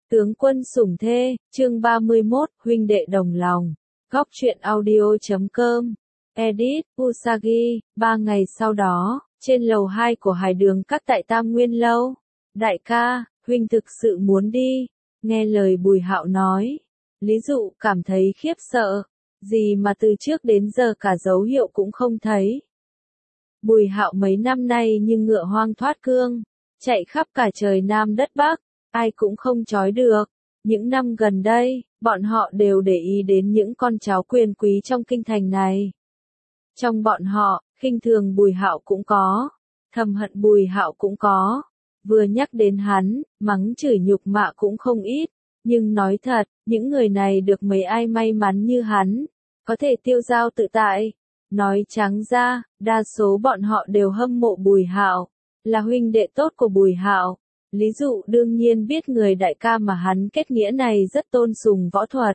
Tướng quân sủng thê, chương 31, huynh đệ đồng lòng. Góc truyện audio.com. Edit, Usagi. 3 ngày sau đó, trên lầu 2 của Hải Đường Các tại Tam Nguyên Lâu. Đại ca, huynh thực sự muốn đi. Nghe lời Bùi Hạo nói. Lý Dụ cảm thấy khiếp sợ. Gì mà từ trước đến giờ cả dấu hiệu cũng không thấy. Bùi Hạo mấy năm nay như ngựa hoang thoát cương. Chạy khắp cả trời Nam đất Bắc. Ai cũng không trói được. Những năm gần đây, bọn họ đều để ý đến những con cháu quyền quý trong kinh thành này. Trong bọn họ, khinh thường Bùi Hạo cũng có, thầm hận Bùi Hạo cũng có. Vừa nhắc đến hắn, mắng chửi nhục mạ cũng không ít. Nhưng nói thật, những người này được mấy ai may mắn như hắn, có thể tiêu dao tự tại. Nói trắng ra, đa số bọn họ đều hâm mộ Bùi Hạo, là huynh đệ tốt của Bùi Hạo. Lý Dụ đương nhiên biết người đại ca mà hắn kết nghĩa này rất tôn sùng võ thuật.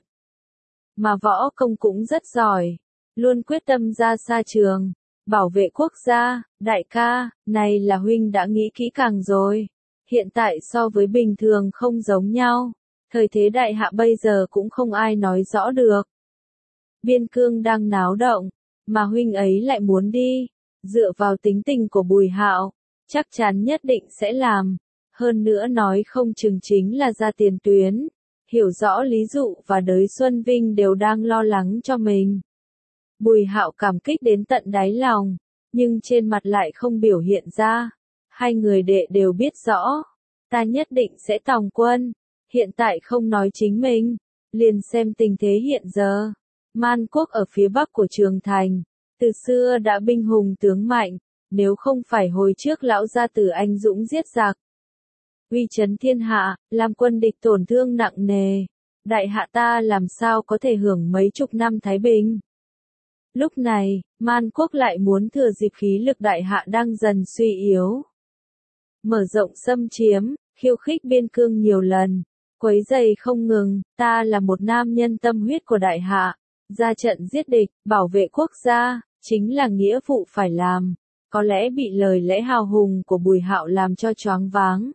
Mà võ công cũng rất giỏi. Luôn quyết tâm ra xa trường. Bảo vệ quốc gia. Đại ca, này là huynh đã nghĩ kỹ càng rồi. Hiện tại so với bình thường không giống nhau. Thời thế đại hạ bây giờ cũng không ai nói rõ được. Biên cương đang náo động. Mà huynh ấy lại muốn đi. Dựa vào tính tình của Bùi Hạo, chắc chắn nhất định sẽ làm. Hơn nữa nói không chừng chính là ra tiền tuyến. Hiểu rõ Lý Dụ và Đới Xuân Vinh đều đang lo lắng cho mình. Bùi Hạo cảm kích đến tận đáy lòng, nhưng trên mặt lại không biểu hiện ra. Hai người đệ đều biết rõ. Ta nhất định sẽ tòng quân. Hiện tại không nói chính mình. Liền xem tình thế hiện giờ. Man quốc ở phía bắc của Trường Thành. Từ xưa đã binh hùng tướng mạnh. Nếu không phải hồi trước lão gia tử anh dũng giết giặc, uy chấn thiên hạ, làm quân địch tổn thương nặng nề. Đại hạ ta làm sao có thể hưởng mấy chục năm thái bình. Lúc này, Man quốc lại muốn thừa dịp khí lực đại hạ đang dần suy yếu. Mở rộng xâm chiếm, khiêu khích biên cương nhiều lần, quấy rầy không ngừng. Ta là một nam nhân tâm huyết của đại hạ. Ra trận giết địch, bảo vệ quốc gia, chính là nghĩa vụ phải làm. Có lẽ bị lời lẽ hào hùng của Bùi Hạo làm cho choáng váng.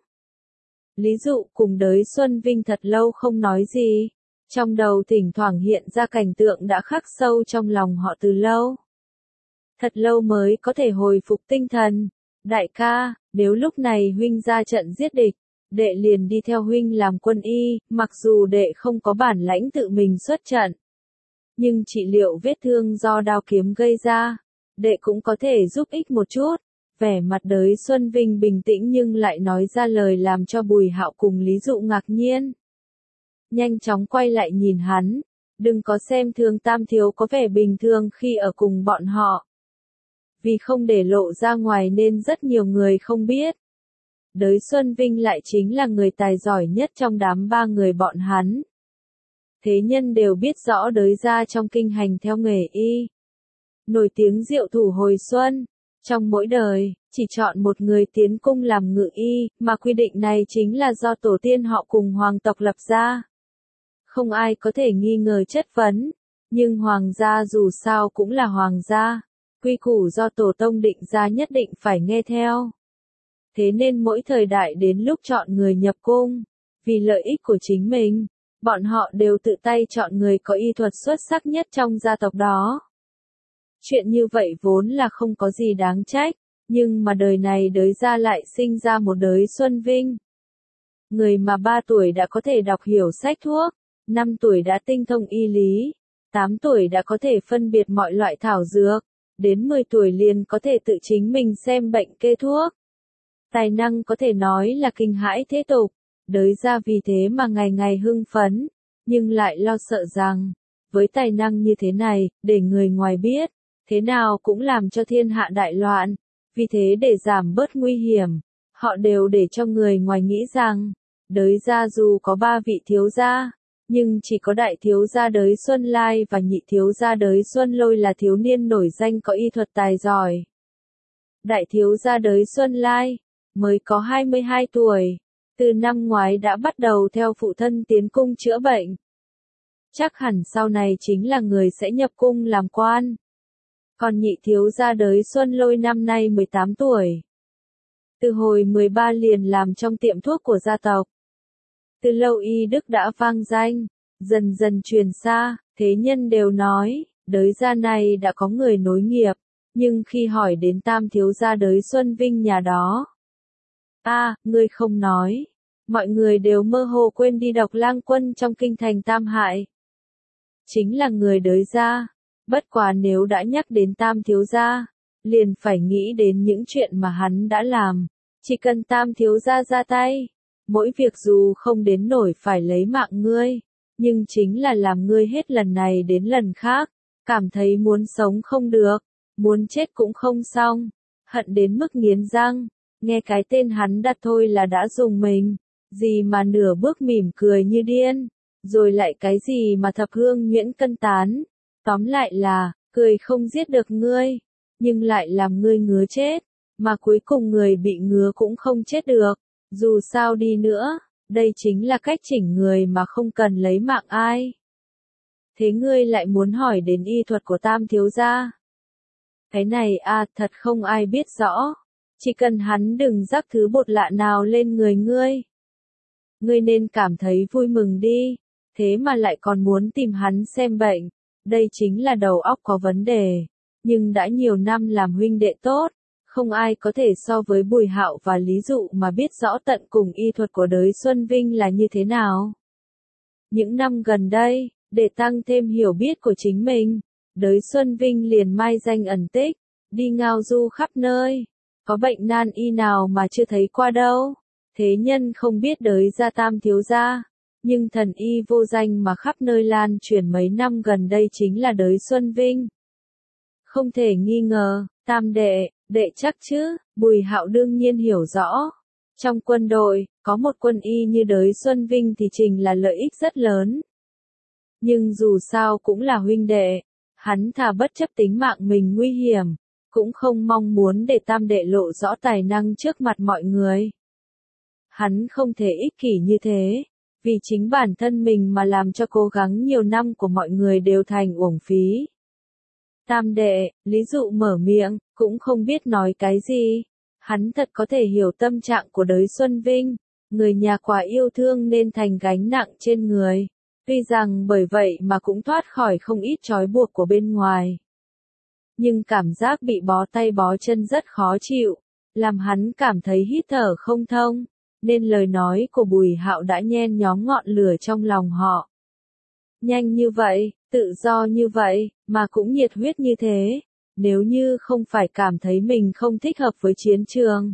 Lý Dụ cùng Đới Xuân Vinh thật lâu không nói gì. Trong đầu thỉnh thoảng hiện ra cảnh tượng đã khắc sâu trong lòng họ từ lâu. Thật lâu mới có thể hồi phục tinh thần. Đại ca, nếu lúc này huynh ra trận giết địch, đệ liền đi theo huynh làm quân y, mặc dù đệ không có bản lãnh tự mình xuất trận. Nhưng trị liệu vết thương do đao kiếm gây ra, đệ cũng có thể giúp ích một chút. Vẻ mặt Đới Xuân Vinh bình tĩnh nhưng lại nói ra lời làm cho Bùi Hạo cùng Lý Dụ ngạc nhiên. Nhanh chóng quay lại nhìn hắn. Đừng có xem thường Tam thiếu có vẻ bình thường khi ở cùng bọn họ. Vì không để lộ ra ngoài nên rất nhiều người không biết. Đới Xuân Vinh lại chính là người tài giỏi nhất trong đám 3 người bọn hắn. Thế nhân đều biết rõ Đới gia trong kinh hành theo nghề y. Nổi tiếng diệu thủ hồi xuân. Trong mỗi đời, chỉ chọn một người tiến cung làm ngự y, mà quy định này chính là do tổ tiên họ cùng hoàng tộc lập ra. Không ai có thể nghi ngờ chất vấn, nhưng hoàng gia dù sao cũng là hoàng gia, quy củ do tổ tông định ra nhất định phải nghe theo. Thế nên mỗi thời đại đến lúc chọn người nhập cung, vì lợi ích của chính mình, bọn họ đều tự tay chọn người có y thuật xuất sắc nhất trong gia tộc đó. Chuyện như vậy vốn là không có gì đáng trách, nhưng mà đời này Đới gia lại sinh ra một Đới Xuân Vinh. Người mà 3 tuổi đã có thể đọc hiểu sách thuốc, 5 tuổi đã tinh thông y lý, 8 tuổi đã có thể phân biệt mọi loại thảo dược, đến 10 tuổi liền có thể tự chính mình xem bệnh kê thuốc. Tài năng có thể nói là kinh hãi thế tục, Đới gia vì thế mà ngày ngày hưng phấn, nhưng lại lo sợ rằng, với tài năng như thế này, để người ngoài biết, thế nào cũng làm cho thiên hạ đại loạn. Vì thế để giảm bớt nguy hiểm, họ đều để cho người ngoài nghĩ rằng, Đới gia dù có 3 vị thiếu gia, nhưng chỉ có đại thiếu gia Đới Xuân Lai và nhị thiếu gia Đới Xuân Lôi là thiếu niên nổi danh có y thuật tài giỏi. Đại thiếu gia Đới Xuân Lai, mới có 22 tuổi, từ năm ngoái đã bắt đầu theo phụ thân tiến cung chữa bệnh. Chắc hẳn sau này chính là người sẽ nhập cung làm quan. Còn nhị thiếu gia Đới Xuân Lôi năm nay 18 tuổi. Từ hồi 13 liền làm trong tiệm thuốc của gia tộc. Từ lâu y đức đã vang danh, dần dần truyền xa, thế nhân đều nói, đới gia này đã có người nối nghiệp, nhưng khi hỏi đến tam thiếu gia đới Xuân Vinh nhà đó, ngươi không nói, mọi người đều mơ hồ quên đi Độc Lang Quân trong kinh thành Tam Hại. Chính là người đới gia, bất quá nếu đã nhắc đến tam thiếu gia, liền phải nghĩ đến những chuyện mà hắn đã làm, chỉ cần tam thiếu gia ra tay, mỗi việc dù không đến nổi phải lấy mạng ngươi, nhưng chính là làm ngươi hết lần này đến lần khác, cảm thấy muốn sống không được, muốn chết cũng không xong, hận đến mức nghiến răng, nghe cái tên hắn đặt thôi là đã dùng mình, gì mà nửa bước mỉm cười như điên, rồi lại cái gì mà thập hương nhuyễn cân tán, tóm lại là, cười không giết được ngươi, nhưng lại làm ngươi ngứa chết, mà cuối cùng người bị ngứa cũng không chết được, dù sao đi nữa, đây chính là cách chỉnh người mà không cần lấy mạng ai. Thế ngươi lại muốn hỏi đến y thuật của tam thiếu gia? Cái này thật không ai biết rõ, chỉ cần hắn đừng rắc thứ bột lạ nào lên người ngươi. Ngươi nên cảm thấy vui mừng đi, thế mà lại còn muốn tìm hắn xem bệnh, đây chính là đầu óc có vấn đề, nhưng đã nhiều năm làm huynh đệ tốt, không ai có thể so với Bùi Hạo và Lý Dụ mà biết rõ tận cùng y thuật của đới Xuân Vinh là như thế nào. Những năm gần đây, để tăng thêm hiểu biết của chính mình, đới Xuân Vinh liền mai danh ẩn tích, đi ngao du khắp nơi, có bệnh nan y nào mà chưa thấy qua đâu. Thế nhân không biết đới gia tam thiếu gia, nhưng thần y vô danh mà khắp nơi lan truyền mấy năm gần đây chính là đới Xuân Vinh. Không thể nghi ngờ, tam đệ chắc chứ, Bùi Hạo đương nhiên hiểu rõ. Trong quân đội, có một quân y như đới Xuân Vinh thì trình là lợi ích rất lớn. Nhưng dù sao cũng là huynh đệ, hắn thà bất chấp tính mạng mình nguy hiểm, cũng không mong muốn để tam đệ lộ rõ tài năng trước mặt mọi người. Hắn không thể ích kỷ như thế, vì chính bản thân mình mà làm cho cố gắng nhiều năm của mọi người đều thành uổng phí. Tam đệ, Lý Dụ mở miệng, cũng không biết nói cái gì. Hắn thật có thể hiểu tâm trạng của đới Xuân Vinh, người nhà quá yêu thương nên thành gánh nặng trên người. Tuy rằng bởi vậy mà cũng thoát khỏi không ít trói buộc của bên ngoài. Nhưng cảm giác bị bó tay bó chân rất khó chịu, làm hắn cảm thấy hít thở không thông, nên lời nói của Bùi Hạo đã nhen nhóm ngọn lửa trong lòng họ. Nhanh như vậy, tự do như vậy, mà cũng nhiệt huyết như thế, nếu như không phải cảm thấy mình không thích hợp với chiến trường.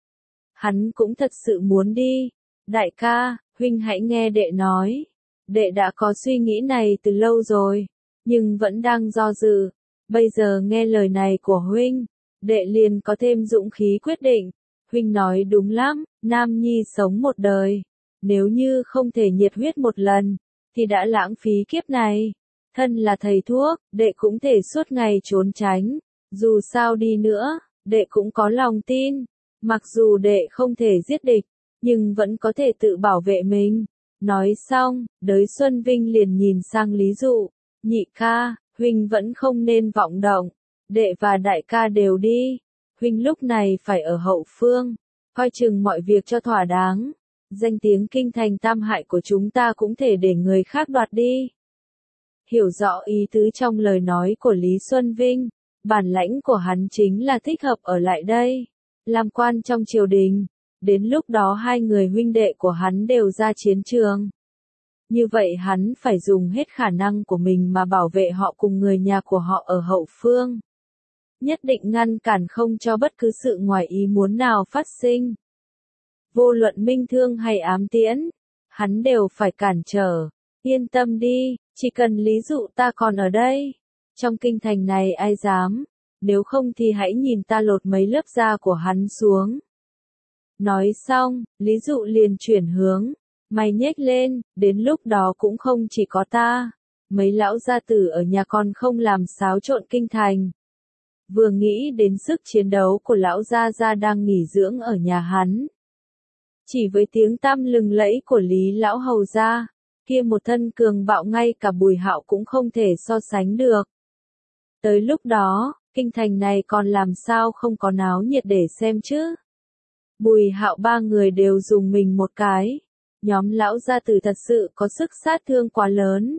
Hắn cũng thật sự muốn đi. Đại ca, huynh hãy nghe đệ nói. Đệ đã có suy nghĩ này từ lâu rồi, nhưng vẫn đang do dự. Bây giờ nghe lời này của huynh, đệ liền có thêm dũng khí quyết định. Huynh nói đúng lắm, nam nhi sống một đời, nếu như không thể nhiệt huyết một lần, thì đã lãng phí kiếp này. Thân là thầy thuốc, đệ cũng thể suốt ngày trốn tránh. Dù sao đi nữa, đệ cũng có lòng tin. Mặc dù đệ không thể giết địch, nhưng vẫn có thể tự bảo vệ mình. Nói xong, đới Xuân Vinh liền nhìn sang Lý Dụ. Nhị ca, huynh vẫn không nên vọng động. Đệ và đại ca đều đi. Huynh lúc này phải ở hậu phương, coi chừng mọi việc cho thỏa đáng. Danh tiếng kinh thành Tam Hại của chúng ta cũng thể để người khác đoạt đi. Hiểu rõ ý tứ trong lời nói của Lý Xuân Vinh, bản lãnh của hắn chính là thích hợp ở lại đây, làm quan trong triều đình, đến lúc đó hai người huynh đệ của hắn đều ra chiến trường. Như vậy hắn phải dùng hết khả năng của mình mà bảo vệ họ cùng người nhà của họ ở hậu phương. Nhất định ngăn cản không cho bất cứ sự ngoài ý muốn nào phát sinh. Vô luận minh thương hay ám tiễn, hắn đều phải cản trở. Yên tâm đi, chỉ cần Lý Dụ ta còn ở đây. Trong kinh thành này ai dám, nếu không thì hãy nhìn ta lột mấy lớp da của hắn xuống. Nói xong, Lý Dụ liền chuyển hướng, mày nhếch lên, đến lúc đó cũng không chỉ có ta. Mấy lão gia tử ở nhà còn không làm xáo trộn kinh thành. Vừa nghĩ đến sức chiến đấu của lão gia đang nghỉ dưỡng ở nhà hắn. Chỉ với tiếng tăm lừng lẫy của Lý lão hầu gia, kia một thân cường bạo ngay cả Bùi Hạo cũng không thể so sánh được. Tới lúc đó, kinh thành này còn làm sao không có náo nhiệt để xem chứ? Bùi Hạo ba người đều dùng mình một cái, nhóm lão gia tử thật sự có sức sát thương quá lớn.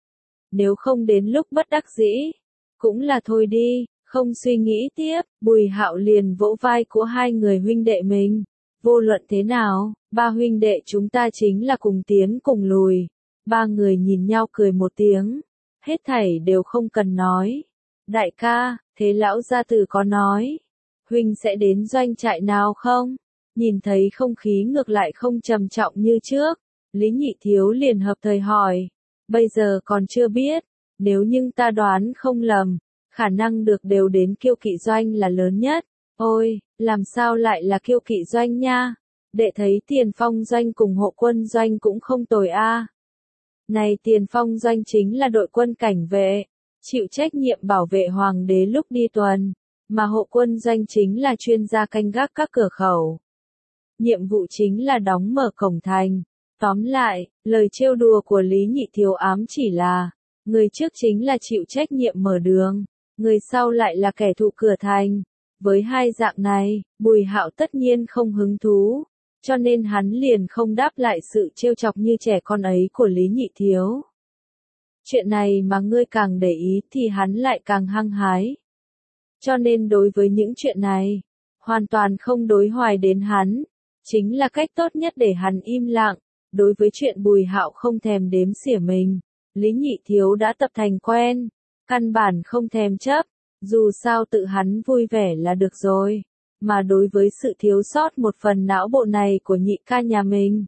Nếu không đến lúc bất đắc dĩ, cũng là thôi đi, không suy nghĩ tiếp, Bùi Hạo liền vỗ vai của hai người huynh đệ mình. Vô luận thế nào, ba huynh đệ chúng ta chính là cùng tiến cùng lùi. Ba người nhìn nhau cười một tiếng, hết thảy đều không cần nói. Đại ca, thế lão gia tử có nói, huynh sẽ đến doanh trại nào không? Nhìn thấy không khí ngược lại không trầm trọng như trước, Lý Nhị Thiếu liền hợp thời hỏi, bây giờ còn chưa biết, nếu nhưng ta đoán không lầm, khả năng được đều đến Kiêu Kỵ doanh là lớn nhất. Ôi, làm sao lại là Kiêu Kỵ doanh nha? Đệ thấy Tiền Phong doanh cùng Hộ Quân doanh cũng không tồi a. Này Tiền Phong doanh chính là đội quân cảnh vệ, chịu trách nhiệm bảo vệ hoàng đế lúc đi tuần, mà Hộ Quân doanh chính là chuyên gia canh gác các cửa khẩu. Nhiệm vụ chính là đóng mở cổng thành. Tóm lại, lời trêu đùa của Lý Nhị Thiếu ám chỉ là, người trước chính là chịu trách nhiệm mở đường, người sau lại là kẻ thù cửa thành. Với hai dạng này, Bùi Hạo tất nhiên không hứng thú, cho nên hắn liền không đáp lại sự trêu chọc như trẻ con ấy của Lý Nhị Thiếu. Chuyện này mà ngươi càng để ý thì hắn lại càng hăng hái. Cho nên đối với những chuyện này, hoàn toàn không đối hoài đến hắn, chính là cách tốt nhất để hắn im lặng. Đối với chuyện Bùi Hạo không thèm đếm xỉa mình, Lý Nhị Thiếu đã tập thành quen, căn bản không thèm chấp, dù sao tự hắn vui vẻ là được rồi, mà đối với sự thiếu sót một phần não bộ này của nhị ca nhà mình.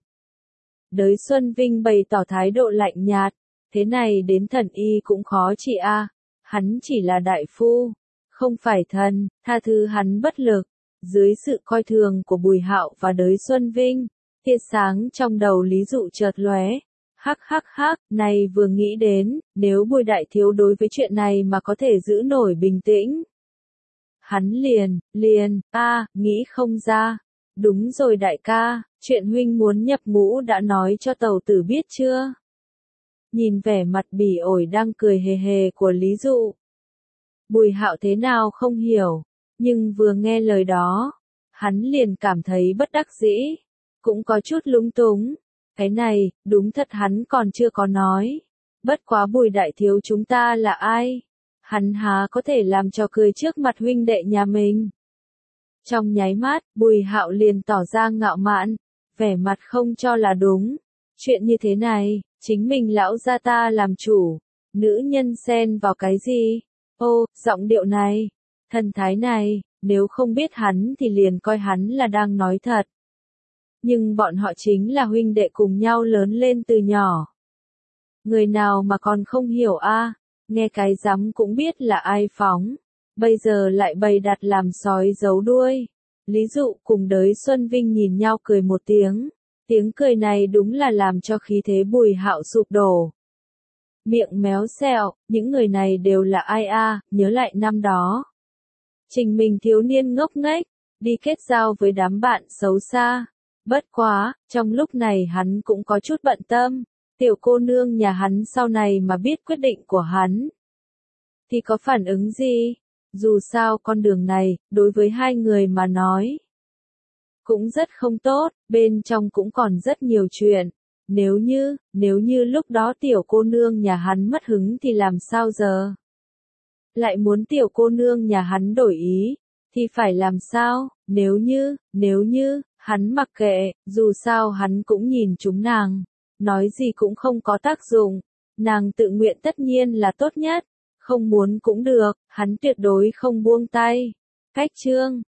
Đới Xuân Vinh bày tỏ thái độ lạnh nhạt, thế này đến thần y cũng khó trị a, hắn chỉ là đại phu, không phải thần, tha thứ hắn bất lực. Dưới sự coi thường của Bùi Hạo và Đới Xuân Vinh, tia sáng trong đầu Lý Dụ chợt lóe. Hắc hắc hắc, này vừa nghĩ đến, nếu Bùi đại thiếu đối với chuyện này mà có thể giữ nổi bình tĩnh. Hắn liền, nghĩ không ra. Đúng rồi đại ca, chuyện huynh muốn nhập ngũ đã nói cho tàu tử biết chưa? Nhìn vẻ mặt bỉ ổi đang cười hề hề của Lý Dụ. Bùi Hạo thế nào không hiểu, nhưng vừa nghe lời đó, hắn liền cảm thấy bất đắc dĩ, cũng có chút lúng túng. Cái này, đúng thật hắn còn chưa có nói. Bất quá Bùi đại thiếu chúng ta là ai? Hắn há có thể làm trò cười trước mặt huynh đệ nhà mình? Trong nháy mắt, Bùi Hạo liền tỏ ra ngạo mạn, vẻ mặt không cho là đúng. Chuyện như thế này, chính mình lão gia ta làm chủ, nữ nhân xen vào cái gì? Ô, giọng điệu này, thần thái này, nếu không biết hắn thì liền coi hắn là đang nói thật. Nhưng bọn họ chính là huynh đệ cùng nhau lớn lên từ nhỏ. Người nào mà còn không hiểu a, nghe cái rắm cũng biết là ai phóng, bây giờ lại bày đặt làm sói giấu đuôi. Lý Dụ cùng Đới Xuân Vinh nhìn nhau cười một tiếng, tiếng cười này đúng là làm cho khí thế Bùi Hạo sụp đổ. Miệng méo xẹo, những người này đều là ai a, nhớ lại năm đó. Trình mình thiếu niên ngốc nghếch, đi kết giao với đám bạn xấu xa. Bất quá, trong lúc này hắn cũng có chút bận tâm, tiểu cô nương nhà hắn sau này mà biết quyết định của hắn, thì có phản ứng gì? Dù sao con đường này, đối với hai người mà nói, cũng rất không tốt, bên trong cũng còn rất nhiều chuyện. Nếu như lúc đó tiểu cô nương nhà hắn mất hứng thì làm sao giờ? Lại muốn tiểu cô nương nhà hắn đổi ý, thì phải làm sao? Nếu như, hắn mặc kệ, dù sao hắn cũng nhìn chúng nàng, nói gì cũng không có tác dụng, nàng tự nguyện tất nhiên là tốt nhất, không muốn cũng được, hắn tuyệt đối không buông tay. Cách chương